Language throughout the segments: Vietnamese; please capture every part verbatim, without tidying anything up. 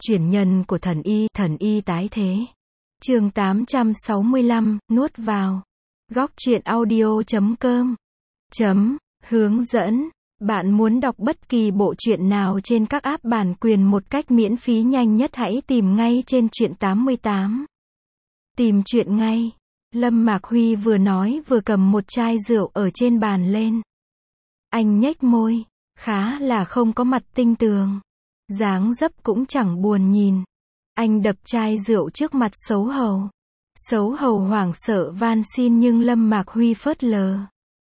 Chuyển nhân của thần y, thần y tái thế. Chương tám trăm sáu mươi lăm, nuốt vào. Góc truyện audio chấm com. Chấm, hướng dẫn. Bạn muốn đọc bất kỳ bộ truyện nào trên các app bản quyền một cách miễn phí nhanh nhất hãy tìm ngay trên truyện tám mươi tám. Tìm truyện ngay. Lâm Mạc Huy vừa nói vừa cầm một chai rượu ở trên bàn lên. Anh nhếch môi, khá là không có mặt tinh tường. Dáng dấp cũng chẳng buồn nhìn. Anh đập chai rượu trước mặt xấu hầu. Xấu hầu hoảng sợ van xin nhưng Lâm Mạc Huy phớt lờ.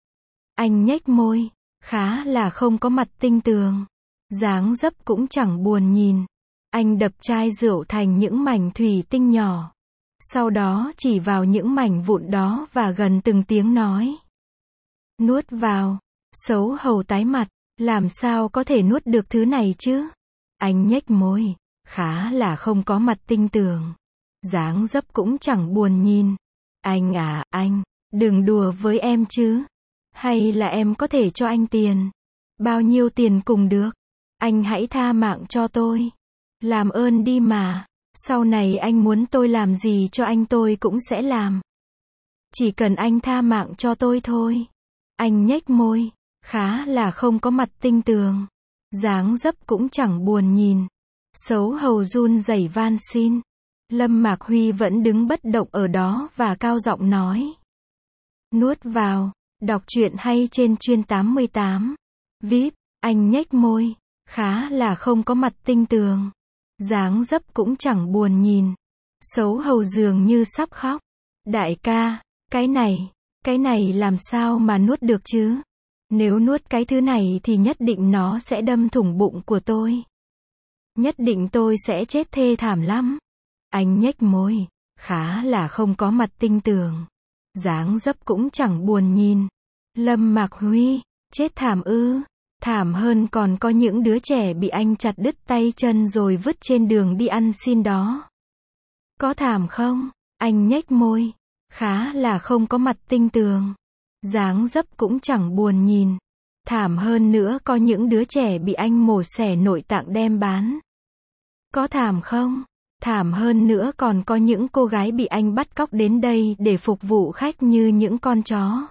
Anh nhếch môi, khá là không có mặt tinh tường. Dáng dấp cũng chẳng buồn nhìn. Anh đập chai rượu thành những mảnh thủy tinh nhỏ. Sau đó chỉ vào những mảnh vụn đó và gần từng tiếng nói. Nuốt vào. Xấu hầu tái mặt, làm sao có thể nuốt được thứ này chứ? Anh nhếch môi, khá là không có mặt tinh tường. Dáng dấp cũng chẳng buồn nhìn. Anh à, anh, đừng đùa với em chứ. Hay là em có thể cho anh tiền? Bao nhiêu tiền cùng được? Anh hãy tha mạng cho tôi. Làm ơn đi mà. Sau này anh muốn tôi làm gì cho anh tôi cũng sẽ làm. Chỉ cần anh tha mạng cho tôi thôi. Anh nhếch môi, khá là không có mặt tinh tường. Dáng dấp cũng chẳng buồn nhìn. Xấu hầu run rẩy van xin. Lâm Mạc Huy vẫn đứng bất động ở đó và cao giọng nói. Nuốt vào. Đọc truyện hay trên chuyên tám mươi tám. vê i pê, anh nhếch môi, khá là không có mặt tinh tường. Dáng dấp cũng chẳng buồn nhìn. Xấu hầu dường như sắp khóc. Đại ca, cái này, cái này làm sao mà nuốt được chứ? Nếu nuốt cái thứ này thì nhất định nó sẽ đâm thủng bụng của tôi. Nhất định tôi sẽ chết thê thảm lắm. Anh nhếch môi, khá là không có mặt tinh tường. Dáng dấp cũng chẳng buồn nhìn. Lâm Mạc Huy, chết thảm ư? Thảm hơn còn có những đứa trẻ bị anh chặt đứt tay chân rồi vứt trên đường đi ăn xin đó. Có thảm không? Anh nhếch môi, khá là không có mặt tinh tường. Dáng dấp cũng chẳng buồn nhìn. Thảm hơn nữa có những đứa trẻ bị anh mổ xẻ nội tạng đem bán. Có thảm không? Thảm hơn nữa còn có những cô gái bị anh bắt cóc đến đây để phục vụ khách như những con chó.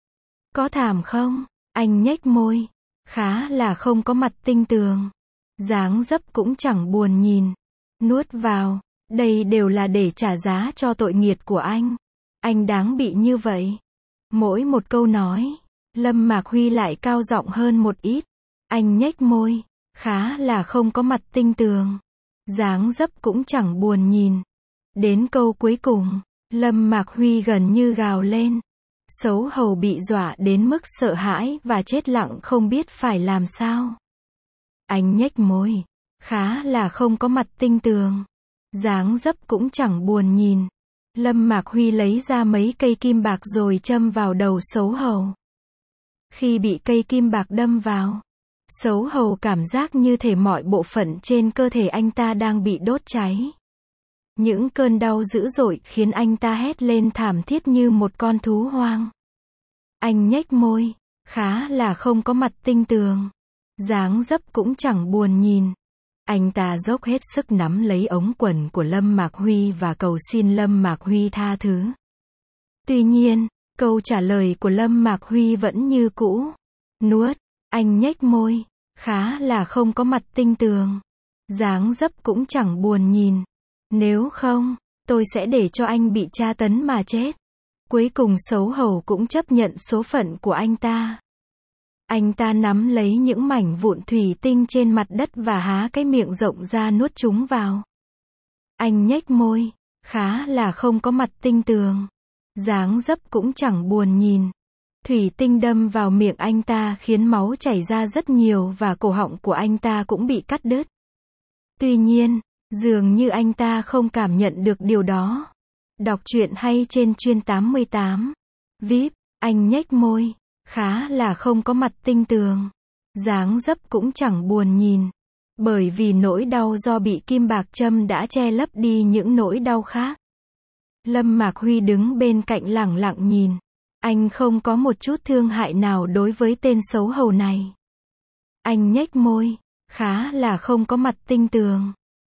Có thảm không? Anh nhếch môi, khá là không có mặt tinh tường. Dáng dấp cũng chẳng buồn nhìn. Nuốt vào. Đây đều là để trả giá cho tội nghiệt của anh. Anh đáng bị như vậy. Mỗi một câu nói, Lâm Mạc Huy lại cao giọng hơn một ít. Anh nhếch môi, khá là không có mặt tinh tường. Dáng dấp cũng chẳng buồn nhìn. Đến câu cuối cùng, Lâm Mạc Huy gần như gào lên. Xấu hầu bị dọa đến mức sợ hãi và chết lặng không biết phải làm sao. Anh nhếch môi, khá là không có mặt tinh tường. Dáng dấp cũng chẳng buồn nhìn. Lâm Mạc Huy lấy ra mấy cây kim bạc rồi châm vào đầu xấu hầu. Khi bị cây kim bạc đâm vào, xấu hầu cảm giác như thể mọi bộ phận trên cơ thể anh ta đang bị đốt cháy. Những cơn đau dữ dội khiến anh ta hét lên thảm thiết như một con thú hoang. Anh nhếch môi, khá là không có mặt tinh tường. Dáng dấp cũng chẳng buồn nhìn. Anh ta dốc hết sức nắm lấy ống quần của Lâm Mạc Huy và cầu xin Lâm Mạc Huy tha thứ. Tuy nhiên, câu trả lời của Lâm Mạc Huy vẫn như cũ. Nuốt. Anh nhếch môi, khá là không có mặt tinh tường. Dáng dấp cũng chẳng buồn nhìn. Nếu không, tôi sẽ để cho anh bị tra tấn mà chết. Cuối cùng xấu hầu cũng chấp nhận số phận của anh ta. Anh ta nắm lấy những mảnh vụn thủy tinh trên mặt đất và há cái miệng rộng ra nuốt chúng vào. Anh nhếch môi, khá là không có mặt tinh tường. Dáng dấp cũng chẳng buồn nhìn. Thủy tinh đâm vào miệng anh ta khiến máu chảy ra rất nhiều và cổ họng của anh ta cũng bị cắt đứt. Tuy nhiên, dường như anh ta không cảm nhận được điều đó. Đọc truyện hay trên chuyên tám mươi tám. vê i pê, anh nhếch môi, khá là không có mặt tinh tường. Dáng dấp cũng chẳng buồn nhìn. Bởi vì nỗi đau do bị kim bạc châm đã che lấp đi những nỗi đau khác. Lâm Mạc Huy đứng bên cạnh lẳng lặng nhìn. Anh không có một chút thương hại nào đối với tên xấu hầu này. Anh nhếch môi, khá là không có mặt tinh tường.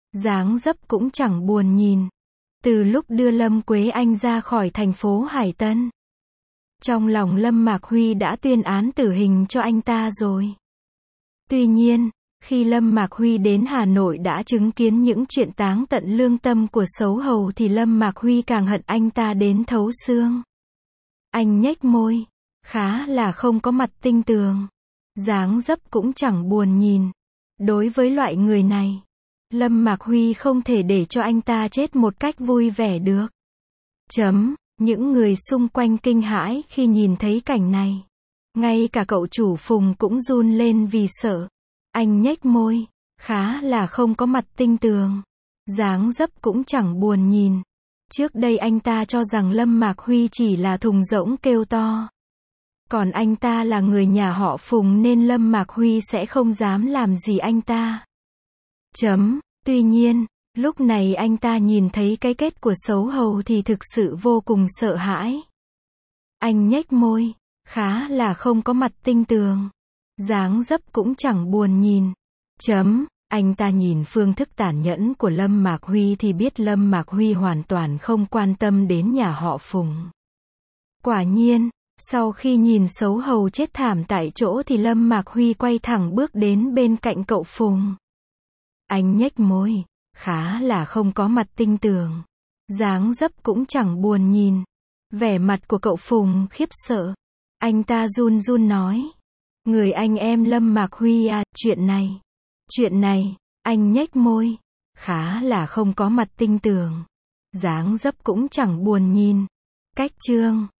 Dáng dấp cũng chẳng buồn nhìn. Từ lúc đưa Lâm Quế Anh ra khỏi thành phố Hải Tân, trong lòng Lâm Mạc Huy đã tuyên án tử hình cho anh ta rồi. Tuy nhiên, khi Lâm Mạc Huy đến Hà Nội đã chứng kiến những chuyện táng tận lương tâm của xấu hầu thì Lâm Mạc Huy càng hận anh ta đến thấu xương. Anh nhếch môi, khá là không có mặt tinh tường. Dáng dấp cũng chẳng buồn nhìn. Đối với loại người này, Lâm Mạc Huy không thể để cho anh ta chết một cách vui vẻ được. Chấm, những người xung quanh kinh hãi khi nhìn thấy cảnh này. Ngay cả cậu chủ Phùng cũng run lên vì sợ. Anh nhếch môi, khá là không có mặt tinh tường. Dáng dấp cũng chẳng buồn nhìn. Trước đây anh ta cho rằng Lâm Mạc Huy chỉ là thùng rỗng kêu to. Còn anh ta là người nhà họ Phùng nên Lâm Mạc Huy sẽ không dám làm gì anh ta. Chấm, tuy nhiên, lúc này anh ta nhìn thấy cái kết của xấu hầu thì thực sự vô cùng sợ hãi. Anh nhếch môi, khá là không có mặt tinh tường. Dáng dấp cũng chẳng buồn nhìn. Chấm, anh ta nhìn phương thức tàn nhẫn của Lâm Mạc Huy thì biết Lâm Mạc Huy hoàn toàn không quan tâm đến nhà họ Phùng. Quả nhiên, sau khi nhìn xấu hầu chết thảm tại chỗ thì Lâm Mạc Huy quay thẳng bước đến bên cạnh cậu Phùng. Anh nhếch môi, khá là không có mặt tinh tường. Dáng dấp cũng chẳng buồn nhìn. Vẻ mặt của cậu Phùng khiếp sợ. Anh ta run run nói. Người anh em Lâm Mạc Huy à, chuyện này. Chuyện này, anh nhếch môi. Khá là không có mặt tinh tường. Dáng dấp cũng chẳng buồn nhìn. Cách chương